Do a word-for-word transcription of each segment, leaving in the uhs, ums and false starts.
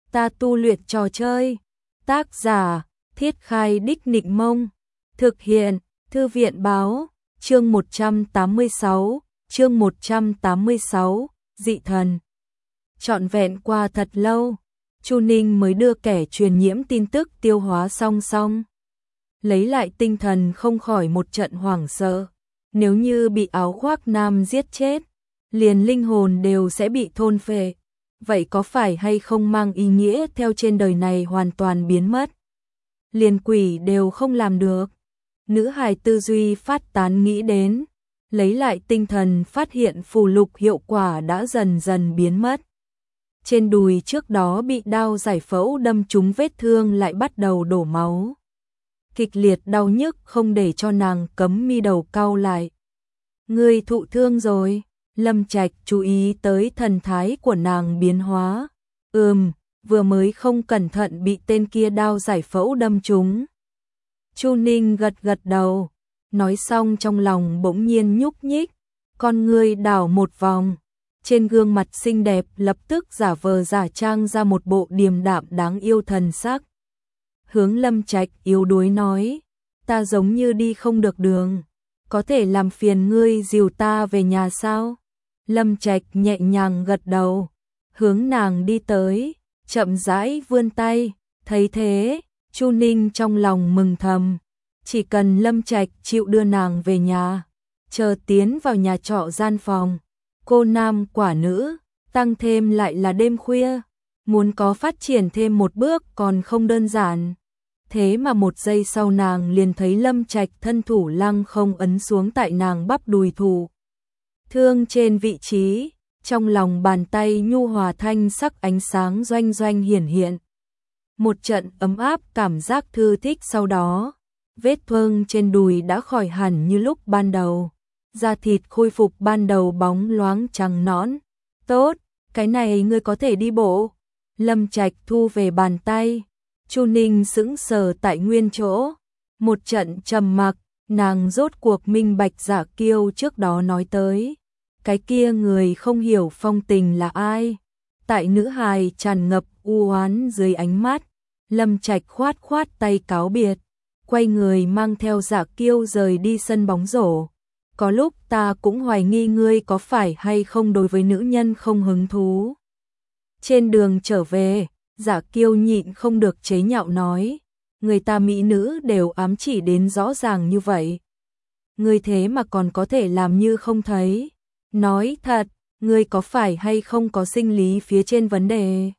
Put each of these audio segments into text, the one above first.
Ta tu luyện trò chơi. Tác giả: Thiết Khai Đích Nịnh Mông. Thực hiện: Thư viện báo. Chương một trăm tám mươi sáu, chương một trăm tám mươi sáu, dị thần. Trọn vẹn qua thật lâu, Chu Ninh mới đưa kẻ truyền nhiễm tin tức tiêu hóa song song. Lấy lại tinh thần không khỏi một trận hoảng sợ. Nếu như bị áo khoác nam giết chết, liền linh hồn đều sẽ bị thôn phệ. Vậy có phải hay không mang ý nghĩa theo trên đời này hoàn toàn biến mất? Liền quỷ đều không làm được. Nữ hài tư duy phát tán nghĩ đến, lấy lại tinh thần phát hiện phù lục hiệu quả đã dần dần biến mất. Trên đùi trước đó bị đao giải phẫu đâm trúng vết thương lại bắt đầu đổ máu. Kịch liệt đau nhức không để cho nàng cấm mi đầu cau lại. Ngươi thụ thương rồi. Lâm Trạch chú ý tới thần thái của nàng biến hóa. Ừm, vừa mới không cẩn thận bị tên kia đao giải phẫu đâm trúng. Chu Ninh gật gật đầu, nói xong trong lòng bỗng nhiên nhúc nhích, con ngươi đảo một vòng, trên gương mặt xinh đẹp lập tức giả vờ giả trang ra một bộ điềm đạm đáng yêu thần sắc. Hướng Lâm Trạch yếu đuối nói, ta giống như đi không được đường, có thể làm phiền ngươi dìu ta về nhà sao? Lâm Trạch nhẹ nhàng gật đầu, hướng nàng đi tới, chậm rãi vươn tay, thấy thế, Chu Ninh trong lòng mừng thầm, chỉ cần Lâm Trạch chịu đưa nàng về nhà, chờ tiến vào nhà trọ gian phòng, cô nam quả nữ, tăng thêm lại là đêm khuya, muốn có phát triển thêm một bước còn không đơn giản. Thế mà một giây sau nàng liền thấy Lâm Trạch thân thủ lăng không ấn xuống tại nàng bắp đùi thủ. Thương trên vị trí, trong lòng bàn tay nhu hòa thanh sắc ánh sáng doanh doanh hiển hiện. Một trận ấm áp cảm giác thư thích sau đó, vết thương trên đùi đã khỏi hẳn như lúc ban đầu. Da thịt khôi phục ban đầu bóng loáng trắng nõn. Tốt, cái này ngươi có thể đi bộ. Lâm Trạch thu về bàn tay. Chu Ninh sững sờ tại nguyên chỗ. Một trận trầm mặc, nàng rốt cuộc minh bạch Giả Kiêu trước đó nói tới. Cái kia người không hiểu phong tình là ai. Tại nữ hài tràn ngập u oán dưới ánh mắt, Lâm Trạch khoát khoát tay cáo biệt, quay người mang theo Giả Kiêu rời đi sân bóng rổ. Có lúc ta cũng hoài nghi ngươi có phải hay không đối với nữ nhân không hứng thú. Trên đường trở về, Giả Kiêu nhịn không được chế nhạo nói, người ta mỹ nữ đều ám chỉ đến rõ ràng như vậy. Ngươi thế mà còn có thể làm như không thấy. Nói thật, ngươi có phải hay không có sinh lý phía trên vấn đề?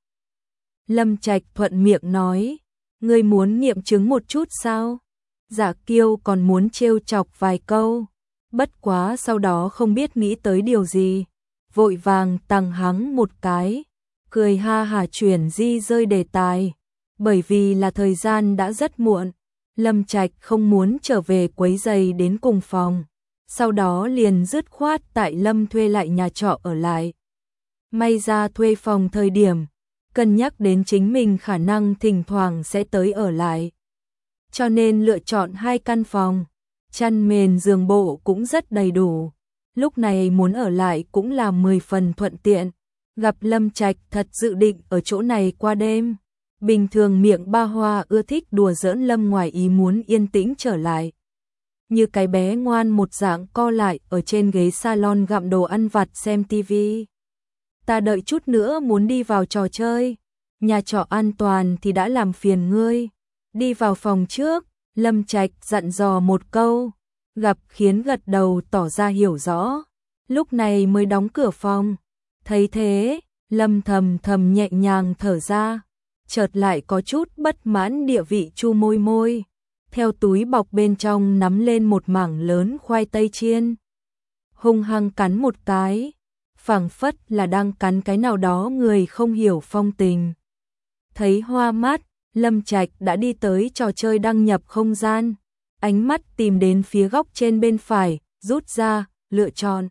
Lâm Trạch thuận miệng nói, ngươi muốn nghiệm chứng một chút sao? Giả Kiêu còn muốn trêu chọc vài câu, bất quá sau đó không biết nghĩ tới điều gì, vội vàng tằng hắng một cái, cười ha hả chuyển di rơi đề tài, bởi vì là thời gian đã rất muộn, Lâm Trạch không muốn trở về quấy rầy đến cùng phòng. Sau đó liền dứt khoát tại Lâm thuê lại nhà trọ ở lại. May ra thuê phòng thời điểm, cân nhắc đến chính mình khả năng thỉnh thoảng sẽ tới ở lại. Cho nên lựa chọn hai căn phòng, chăn mền giường bộ cũng rất đầy đủ. Lúc này muốn ở lại cũng là mười phần thuận tiện. Gặp Lâm Trạch thật dự định ở chỗ này qua đêm. Bình thường miệng ba hoa ưa thích đùa giỡn Lâm ngoài ý muốn yên tĩnh trở lại. Như cái bé ngoan một dạng co lại ở trên ghế salon gặm đồ ăn vặt xem tivi. Ta đợi chút nữa muốn đi vào trò chơi. Nhà trọ an toàn thì đã làm phiền ngươi. Đi vào phòng trước, Lâm Trạch dặn dò một câu. Gặp khiến gật đầu tỏ ra hiểu rõ. Lúc này mới đóng cửa phòng. Thấy thế, Lâm thầm thầm nhẹ nhàng thở ra. Chợt lại có chút bất mãn địa vị chu môi môi. Theo túi bọc bên trong nắm lên một mảng lớn khoai tây chiên. Hung hăng cắn một cái, phảng phất là đang cắn cái nào đó người không hiểu phong tình. Thấy hoa mắt, Lâm Trạch đã đi tới trò chơi đăng nhập không gian, ánh mắt tìm đến phía góc trên bên phải, rút ra, lựa chọn.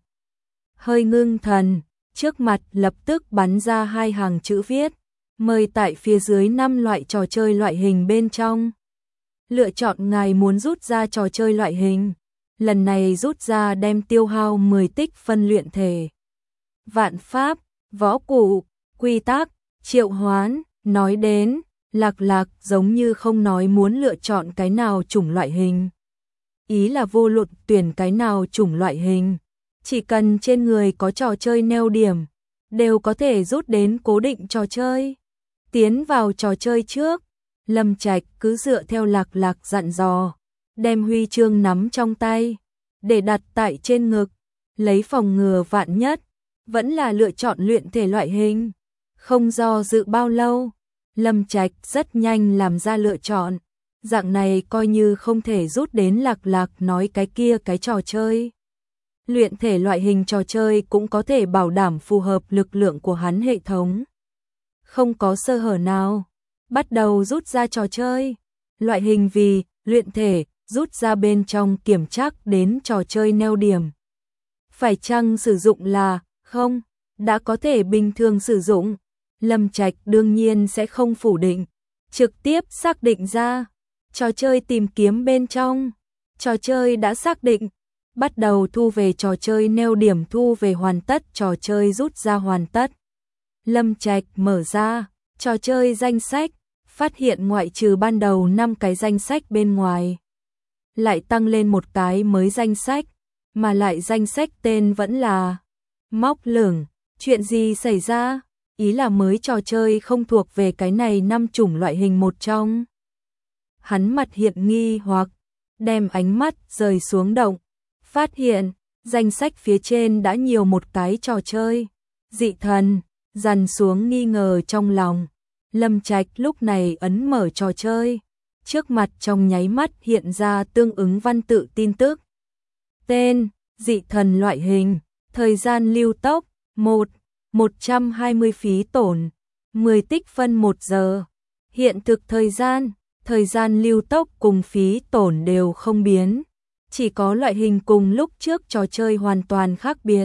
Hơi ngưng thần, trước mặt lập tức bắn ra hai hàng chữ viết, mời tại phía dưới năm loại trò chơi loại hình bên trong. Lựa chọn ngài muốn rút ra trò chơi loại hình. Lần này rút ra đem tiêu hao mười tích phân luyện thể. Vạn pháp, võ cụ, quy tắc, triệu hoán, Nói đến, Lạc Lạc giống như không nói muốn lựa chọn cái nào chủng loại hình. Ý là vô luận tuyển cái nào chủng loại hình, chỉ cần trên người có trò chơi neo điểm, đều có thể rút đến cố định trò chơi. Tiến vào trò chơi trước, Lâm Trạch cứ dựa theo Lạc Lạc dặn dò, đem huy chương nắm trong tay, để đặt tại trên ngực, lấy phòng ngừa vạn nhất, vẫn là lựa chọn luyện thể loại hình. Không do dự bao lâu, Lâm Trạch rất nhanh làm ra lựa chọn, dạng này coi như không thể rút đến Lạc Lạc nói cái kia cái trò chơi. Luyện thể loại hình trò chơi cũng có thể bảo đảm phù hợp lực lượng của hắn hệ thống. Không có sơ hở nào, bắt đầu rút ra trò chơi. Loại hình vì, luyện thể, rút ra bên trong kiểm tra đến trò chơi neo điểm. Phải chăng sử dụng là, không, đã có thể bình thường sử dụng. Lâm Trạch đương nhiên sẽ không phủ định, trực tiếp xác định ra. Trò chơi tìm kiếm bên trong, trò chơi đã xác định, bắt đầu thu về trò chơi neo điểm thu về hoàn tất trò chơi rút ra hoàn tất. Lâm Trạch mở ra, trò chơi danh sách, phát hiện ngoại trừ ban đầu năm cái danh sách bên ngoài. Lại tăng lên một cái mới danh sách, mà lại danh sách tên vẫn là Móc Lửng, chuyện gì xảy ra? Ý là mới trò chơi không thuộc về cái này năm chủng loại hình một trong. Hắn mặt hiện nghi hoặc, đem ánh mắt rời xuống động, phát hiện, danh sách phía trên đã nhiều một cái trò chơi. Dị thần, dằn xuống nghi ngờ trong lòng. Lâm Trạch lúc này ấn mở trò chơi. Trước mặt trong nháy mắt hiện ra tương ứng văn tự tin tức. Tên, dị thần loại hình, thời gian lưu tốc, một, một trăm hai mươi phí tổn, mười tích phân một giờ. Hiện thực thời gian, thời gian lưu tốc cùng phí tổn đều không biến. Chỉ có loại hình cùng lúc trước trò chơi hoàn toàn khác biệt.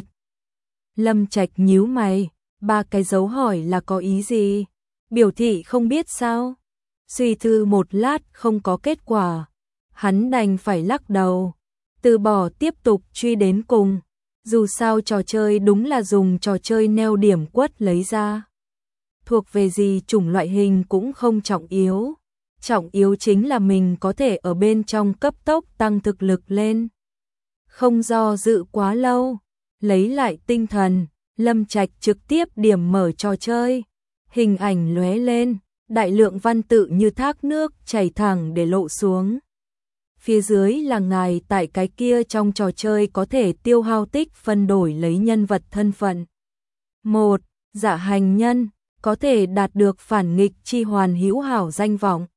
Lâm Trạch nhíu mày, ba cái dấu hỏi là có ý gì? Biểu thị không biết sao? Suy tư một lát không có kết quả, hắn đành phải lắc đầu, từ bỏ tiếp tục truy đến cùng. Dù sao trò chơi đúng là dùng trò chơi neo điểm quất lấy ra. Thuộc về gì chủng loại hình cũng không trọng yếu. Trọng yếu chính là mình có thể ở bên trong cấp tốc tăng thực lực lên. Không do dự quá lâu, lấy lại tinh thần, Lâm Trạch trực tiếp điểm mở trò chơi. Hình ảnh lóe lên, đại lượng văn tự như thác nước chảy thẳng để lộ xuống. Phía dưới là ngài tại cái kia trong trò chơi có thể tiêu hao tích phân đổi lấy nhân vật thân phận. một. Dạ hành nhân, có thể đạt được phản nghịch chi hoàn hữu hảo danh vọng.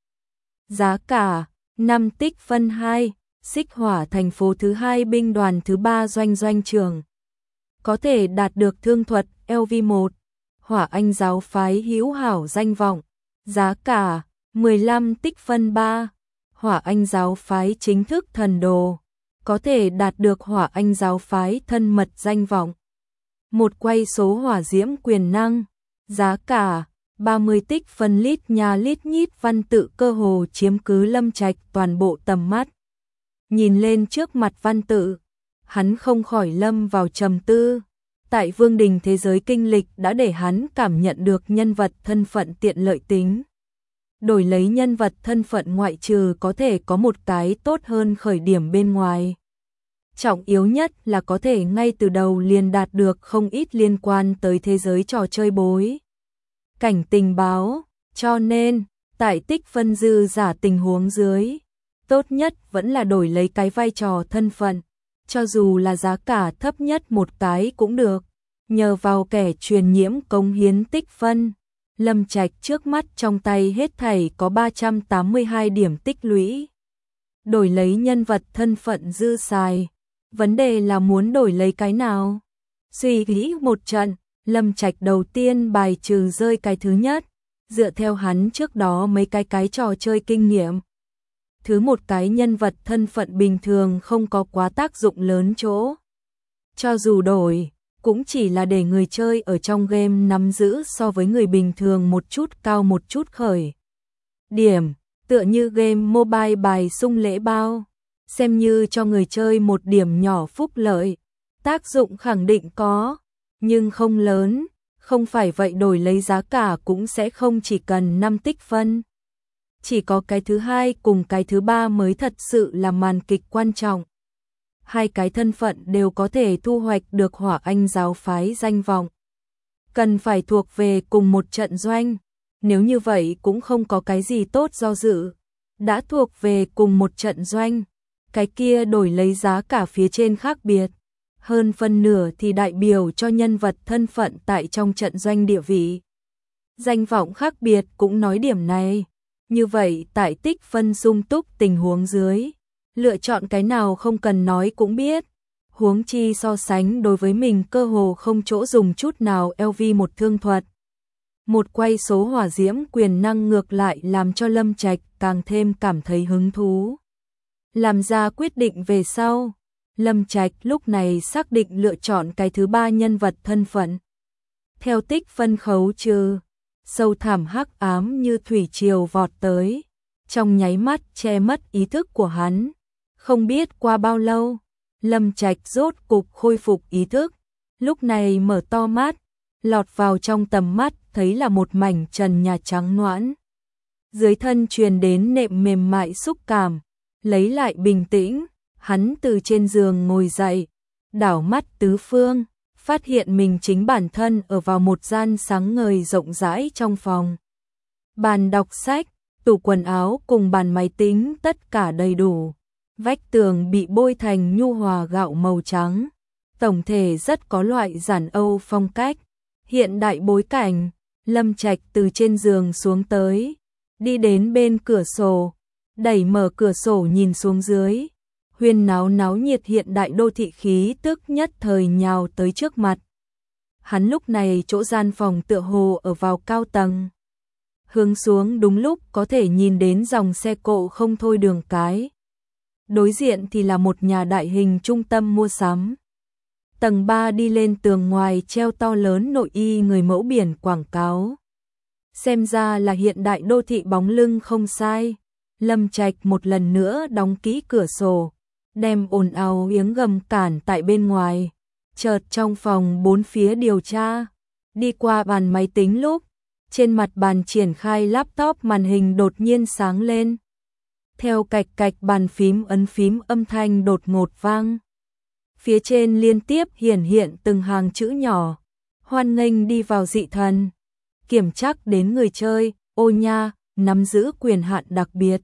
Giá cả, năm tích phân hai, xích hỏa thành phố thứ hai binh đoàn thứ ba doanh doanh trường. Có thể đạt được thương thuật L V một, hỏa anh giáo phái hữu hảo danh vọng. Giá cả, mười lăm tích phân ba, hỏa anh giáo phái chính thức thần đồ. Có thể đạt được hỏa anh giáo phái thân mật danh vọng. Một quay số hỏa diễm quyền năng. Giá cả, ba mươi tích phân lít nhà lít nhít văn tự cơ hồ chiếm cứ Lâm Trạch toàn bộ tầm mắt. Nhìn lên trước mặt văn tự, hắn không khỏi lâm vào trầm tư. Tại Vương Đình thế giới kinh lịch đã để hắn cảm nhận được nhân vật thân phận tiện lợi tính. Đổi lấy nhân vật thân phận ngoại trừ có thể có một cái tốt hơn khởi điểm bên ngoài. Trọng yếu nhất là có thể ngay từ đầu liền đạt được không ít liên quan tới thế giới trò chơi bối cảnh tình báo, cho nên, tại tích phân dư giả tình huống dưới, tốt nhất vẫn là đổi lấy cái vai trò thân phận, cho dù là giá cả thấp nhất một cái cũng được, nhờ vào kẻ truyền nhiễm cống hiến tích phân. Lâm Trạch trước mắt trong tay hết thảy có ba trăm tám mươi hai điểm tích lũy. Đổi lấy nhân vật thân phận dư xài, vấn đề là muốn đổi lấy cái nào? Suy nghĩ một trận, Lâm Trạch đầu tiên bài trừ rơi cái thứ nhất, dựa theo hắn trước đó mấy cái cái trò chơi kinh nghiệm. Thứ một cái nhân vật thân phận bình thường không có quá tác dụng lớn chỗ. Cho dù đổi, cũng chỉ là để người chơi ở trong game nắm giữ so với người bình thường một chút cao một chút khởi. Điểm, tựa như game mobile bài sung lễ bao, xem như cho người chơi một điểm nhỏ phúc lợi. Tác dụng khẳng định có, nhưng không lớn, Không phải vậy đổi lấy giá cả cũng sẽ không chỉ cần năm tích phân. Chỉ có cái thứ hai cùng cái thứ ba mới thật sự là màn kịch quan trọng. Hai cái thân phận đều có thể thu hoạch được Hỏa Anh giáo phái danh vọng. Cần phải thuộc về cùng một trận doanh, nếu như vậy cũng không có cái gì tốt do dự. Đã thuộc về cùng một trận doanh, cái kia đổi lấy giá cả phía trên khác biệt. Hơn phân nửa thì đại biểu cho nhân vật thân phận tại trong trận doanh địa vị. Danh vọng khác biệt cũng nói điểm này. Như vậy tại tích phân sung túc tình huống dưới, lựa chọn cái nào không cần nói cũng biết. Huống chi so sánh đối với mình cơ hồ không chỗ dùng chút nào lờ vê một thương thuật. Một quay số hỏa diễm quyền năng ngược lại làm cho Lâm Trạch càng thêm cảm thấy hứng thú. Làm ra quyết định về sau, Lâm Trạch lúc này xác định lựa chọn cái thứ ba nhân vật thân phận. Theo tích phân khấu trừ, sâu thẳm hắc ám như thủy triều vọt tới, trong nháy mắt che mất ý thức của hắn. Không biết qua bao lâu, Lâm Trạch rốt cục khôi phục ý thức, lúc này mở to mắt, lọt vào trong tầm mắt thấy là một mảnh trần nhà trắng nõn. Dưới thân truyền đến nệm mềm mại xúc cảm, lấy lại bình tĩnh, hắn từ trên giường ngồi dậy, đảo mắt tứ phương, phát hiện mình chính bản thân ở vào một gian sáng ngời rộng rãi trong phòng. Bàn đọc sách, tủ quần áo cùng bàn máy tính tất cả đầy đủ. Vách tường bị bôi thành nhu hòa gạo màu trắng. Tổng thể rất có loại giản Âu phong cách. Hiện đại bối cảnh, Lâm Trạch từ trên giường xuống tới, đi đến bên cửa sổ, đẩy mở cửa sổ nhìn xuống dưới. Huyên náo náo nhiệt hiện đại đô thị khí tức nhất thời nhào tới trước mặt. Hắn lúc này chỗ gian phòng tựa hồ ở vào cao tầng. Hướng xuống đúng lúc có thể nhìn đến dòng xe cộ không thôi đường cái. Đối diện thì là một nhà đại hình trung tâm mua sắm. Tầng ba đi lên tường ngoài treo to lớn nội y người mẫu biển quảng cáo. Xem ra là hiện đại đô thị bóng lưng không sai. Lâm Trạch một lần nữa đóng kỹ cửa sổ, đem ồn ào tiếng gầm cản tại bên ngoài. Chợt trong phòng bốn phía điều tra, đi qua bàn máy tính lúc, trên mặt bàn triển khai laptop màn hình đột nhiên sáng lên. Theo cạch cạch bàn phím ấn phím âm thanh đột ngột vang. Phía trên liên tiếp hiển hiện từng hàng chữ nhỏ. Hoan nghênh đi vào dị thần. Kiểm trắc đến người chơi, ô nha, nắm giữ quyền hạn đặc biệt.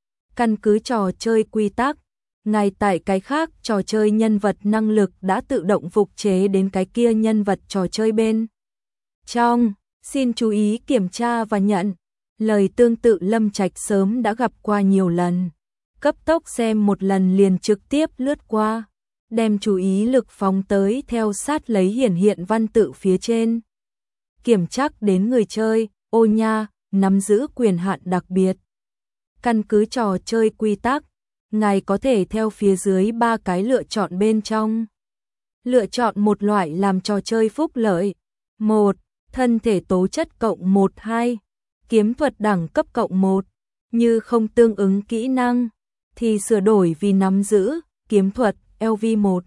Căn cứ trò chơi quy tắc, ngay tại cái khác trò chơi nhân vật năng lực đã tự động phục chế đến cái kia nhân vật trò chơi bên trong. Xin chú ý kiểm tra và nhận. Lời tương tự Lâm Trạch sớm đã gặp qua nhiều lần. Cấp tốc xem một lần liền trực tiếp lướt qua. Đem chú ý lực phóng tới theo sát lấy hiển hiện văn tự phía trên. Kiểm trắc đến người chơi, ô nha, nắm giữ quyền hạn đặc biệt. Căn cứ trò chơi quy tắc, ngài có thể theo phía dưới ba cái lựa chọn bên trong. Lựa chọn một loại làm trò chơi phúc lợi. một. Thân thể tố chất cộng một hai. Kiếm thuật đẳng cấp cộng một. Như không tương ứng kỹ năng, thì sửa đổi vì nắm giữ kiếm thuật lờ vê một.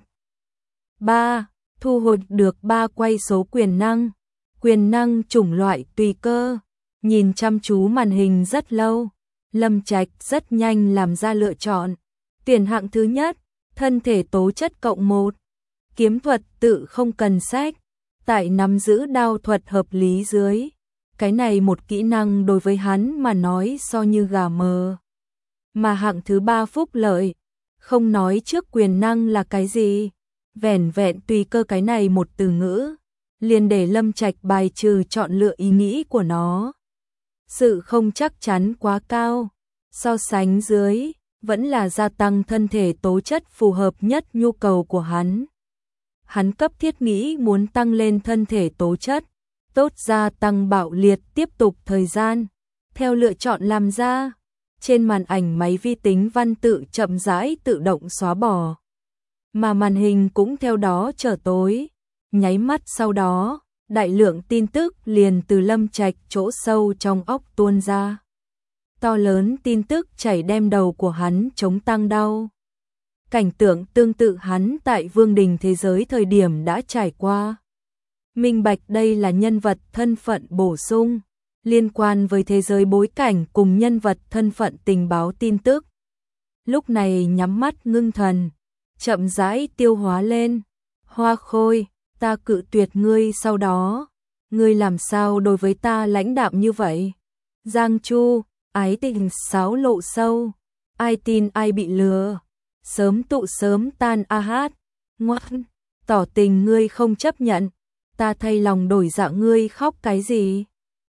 ba. Thu hồi được ba quay số quyền năng. Quyền năng chủng loại tùy cơ. Nhìn chăm chú màn hình rất lâu, Lâm Trạch rất nhanh làm ra lựa chọn. Tuyển hạng thứ nhất, thân thể tố chất cộng một. Kiếm thuật tự không cần sách. Tại nắm giữ đao thuật hợp lý dưới. Cái này một kỹ năng đối với hắn mà nói so như gà mờ. Mà hạng thứ ba phúc lợi, không nói trước quyền năng là cái gì, vẻn vẹn tùy cơ cái này một từ ngữ, liền để Lâm Trạch bài trừ chọn lựa ý nghĩ của nó. Sự không chắc chắn quá cao, so sánh dưới, vẫn là gia tăng thân thể tố chất phù hợp nhất nhu cầu của hắn. Hắn cấp thiết nghĩ muốn tăng lên thân thể tố chất, tốt gia tăng bạo liệt tiếp tục thời gian. Theo lựa chọn làm ra, trên màn ảnh máy vi tính văn tự chậm rãi tự động xóa bỏ. Mà màn hình cũng theo đó trở tối. Nháy mắt sau đó, đại lượng tin tức liền từ Lâm Trạch chỗ sâu trong óc tuôn ra. To lớn tin tức chảy đem đầu của hắn chống tăng đau. Cảnh tượng tương tự hắn tại Vương đình thế giới thời điểm đã trải qua. Minh bạch đây là nhân vật thân phận bổ sung, liên quan với thế giới bối cảnh cùng nhân vật thân phận tình báo tin tức. Lúc này nhắm mắt ngưng thần, chậm rãi tiêu hóa lên. Hoa Khôi, ta cự tuyệt ngươi sau đó, ngươi làm sao đối với ta lãnh đạm như vậy? Giang Chu, ái tình xáo lộ sâu, ai tin ai bị lừa, sớm tụ sớm tan a hát, ngoan, tỏ tình ngươi không chấp nhận, ta thay lòng đổi dạ ngươi khóc cái gì?